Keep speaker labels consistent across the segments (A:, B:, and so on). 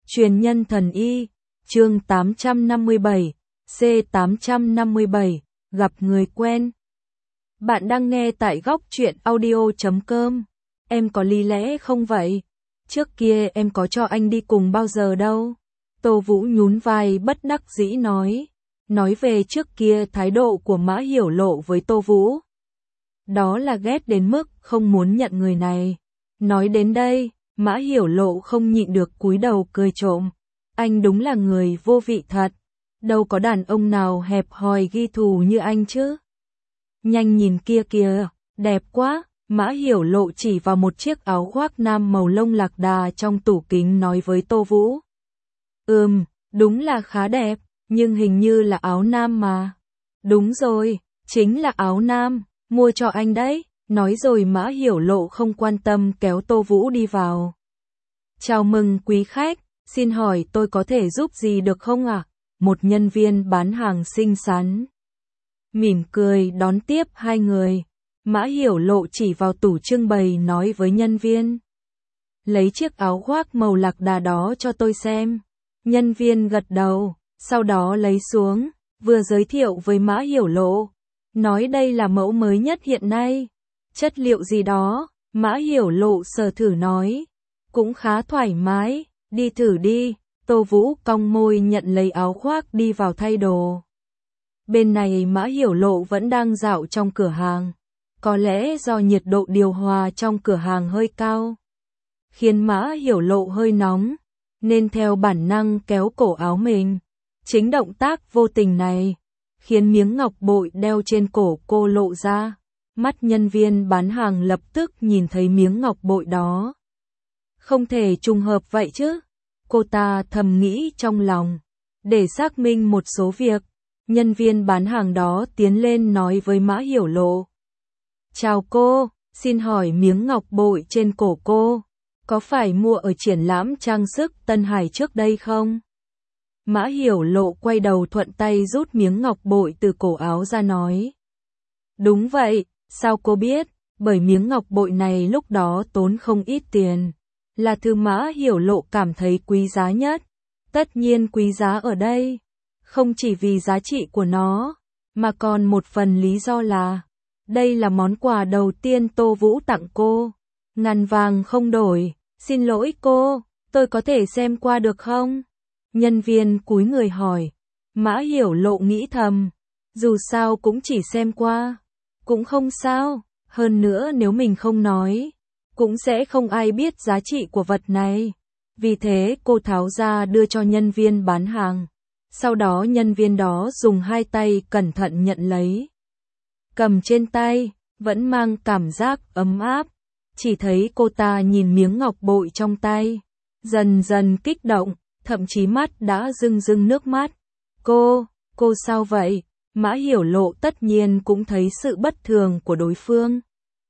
A: Truyền nhân thần y, chương 857, C857, gặp người quen. Bạn đang nghe tại góc truyện audio.com. Em có lý lẽ không vậy? Trước kia em có cho anh đi cùng bao giờ đâu. Tô Vũ nhún vai bất đắc dĩ nói. Nói về trước kia thái độ của Mã Hiểu Lộ với Tô Vũ. Đó là ghét đến mức không muốn nhận người này. Nói đến đây, Mã Hiểu Lộ không nhịn được cúi đầu cười trộm. Anh đúng là người vô vị thật. Đâu có đàn ông nào hẹp hòi ghi thù như anh chứ. Nhanh nhìn kia kìa, đẹp quá. Mã Hiểu Lộ chỉ vào một chiếc áo khoác nam màu lông lạc đà trong tủ kính nói với Tô Vũ. Đúng là khá đẹp, nhưng hình như là áo nam mà. Đúng rồi, chính là áo nam, mua cho anh đấy. Nói rồi Mã Hiểu Lộ không quan tâm kéo Tô Vũ đi vào. Chào mừng quý khách, xin hỏi tôi có thể giúp gì được không ạ? Một nhân viên bán hàng xinh xắn mỉm cười đón tiếp hai người. Mã Hiểu Lộ chỉ vào tủ trưng bày nói với nhân viên. Lấy chiếc áo khoác màu lạc đà đó cho tôi xem. Nhân viên gật đầu, sau đó lấy xuống, vừa giới thiệu với Mã Hiểu Lộ. Nói đây là mẫu mới nhất hiện nay. Chất liệu gì đó, Mã Hiểu Lộ sờ thử nói. Cũng khá thoải mái, đi thử đi. Tô Vũ cong môi nhận lấy áo khoác đi vào thay đồ. Bên này Mã Hiểu Lộ vẫn đang dạo trong cửa hàng. Có lẽ do nhiệt độ điều hòa trong cửa hàng hơi cao, khiến Mã Hiểu Lộ hơi nóng, nên theo bản năng kéo cổ áo mình. Chính động tác vô tình này, khiến miếng ngọc bội đeo trên cổ cô lộ ra. Mắt nhân viên bán hàng lập tức nhìn thấy miếng ngọc bội đó. Không thể trùng hợp vậy chứ? Cô ta thầm nghĩ trong lòng. Để xác minh một số việc, nhân viên bán hàng đó tiến lên nói với Mã Hiểu Lộ. Chào cô, xin hỏi miếng ngọc bội trên cổ cô, có phải mua ở triển lãm trang sức Tân Hải trước đây không? Mã Hiểu Lộ quay đầu thuận tay rút miếng ngọc bội từ cổ áo ra nói. Đúng vậy, sao cô biết? Bởi miếng ngọc bội này lúc đó tốn không ít tiền. Là thứ Mã Hiểu Lộ cảm thấy quý giá nhất. Tất nhiên quý giá ở đây, không chỉ vì giá trị của nó, mà còn một phần lý do là đây là món quà đầu tiên Tô Vũ tặng cô. Ngàn vàng không đổi, xin lỗi cô, tôi có thể xem qua được không? Nhân viên cúi người hỏi. Mã Hiểu Lộ nghĩ thầm, dù sao cũng chỉ xem qua, cũng không sao, hơn nữa nếu mình không nói, cũng sẽ không ai biết giá trị của vật này. Vì thế cô tháo ra đưa cho nhân viên bán hàng. Sau đó nhân viên đó dùng hai tay cẩn thận nhận lấy. Cầm trên tay, vẫn mang cảm giác ấm áp. Chỉ thấy cô ta nhìn miếng ngọc bội trong tay, dần dần kích động, thậm chí mắt đã rưng rưng nước mắt. Cô sao vậy? Mã Hiểu Lộ tất nhiên cũng thấy sự bất thường của đối phương,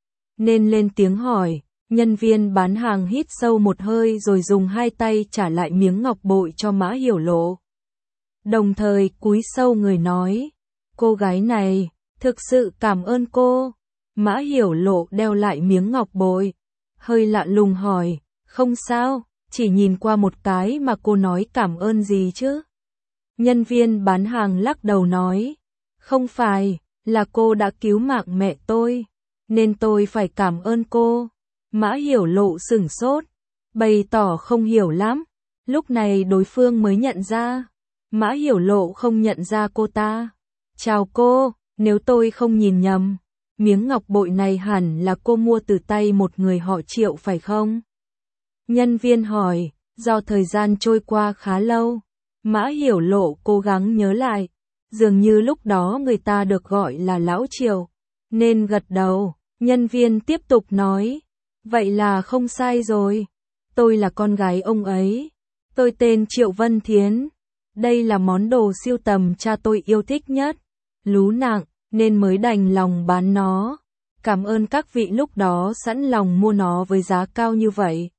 A: nên lên tiếng hỏi. Nhân viên bán hàng hít sâu một hơi rồi dùng hai tay trả lại miếng ngọc bội cho Mã Hiểu Lộ. Đồng thời cúi sâu người nói, cô gái này, thực sự cảm ơn cô. Mã Hiểu Lộ đeo lại miếng ngọc bội, hơi lạ lùng hỏi, không sao, chỉ nhìn qua một cái mà cô nói cảm ơn gì chứ? Nhân viên bán hàng lắc đầu nói, không phải, là cô đã cứu mạng mẹ tôi, nên tôi phải cảm ơn cô. Mã Hiểu Lộ sửng sốt, bày tỏ không hiểu lắm. Lúc này đối phương mới nhận ra. Mã Hiểu Lộ không nhận ra cô ta. Chào cô, nếu tôi không nhìn nhầm, miếng ngọc bội này hẳn là cô mua từ tay một người họ Triệu phải không? Nhân viên hỏi, do thời gian trôi qua khá lâu, Mã Hiểu Lộ cố gắng nhớ lại. Dường như lúc đó người ta được gọi là Lão Triệu, nên gật đầu. Nhân viên tiếp tục nói, vậy là không sai rồi. Tôi là con gái ông ấy. Tôi tên Triệu Vân Thiến. Đây là món đồ sưu tầm cha tôi yêu thích nhất. Lú nặng, nên mới đành lòng bán nó. Cảm ơn các vị lúc đó sẵn lòng mua nó với giá cao như vậy.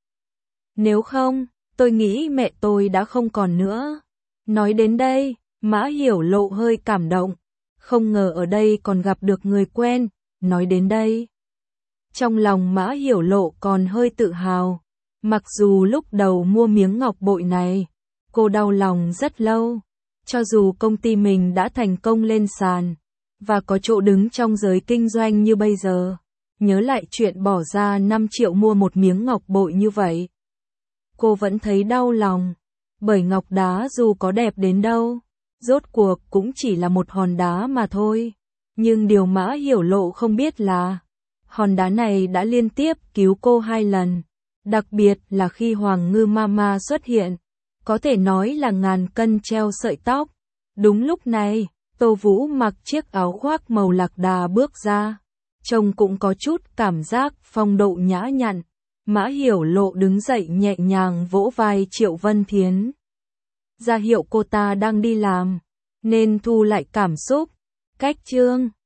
A: Nếu không, tôi nghĩ mẹ tôi đã không còn nữa. Nói đến đây, Mã Hiểu Lộ hơi cảm động. Không ngờ ở đây còn gặp được người quen. Nói đến đây, trong lòng Mã Hiểu Lộ còn hơi tự hào. Mặc dù lúc đầu mua miếng ngọc bội này, cô đau lòng rất lâu. Cho dù công ty mình đã thành công lên sàn, và có chỗ đứng trong giới kinh doanh như bây giờ, nhớ lại chuyện bỏ ra 5 triệu mua một miếng ngọc bội như vậy. Cô vẫn thấy đau lòng, bởi ngọc đá dù có đẹp đến đâu, rốt cuộc cũng chỉ là một hòn đá mà thôi. Nhưng điều Mã Hiểu Lộ không biết là, hòn đá này đã liên tiếp cứu cô 2 lần, đặc biệt là khi Hoàng Ngư Mama xuất hiện, có thể nói là ngàn cân treo sợi tóc. Đúng lúc này, Tô Vũ mặc chiếc áo khoác màu lạc đà bước ra, trông cũng có chút cảm giác phong độ nhã nhặn. Mã Hiểu Lộ đứng dậy nhẹ nhàng vỗ vai Triệu Vân Thiến, ra hiệu cô ta đang đi làm, nên thu lại cảm xúc. Cách chương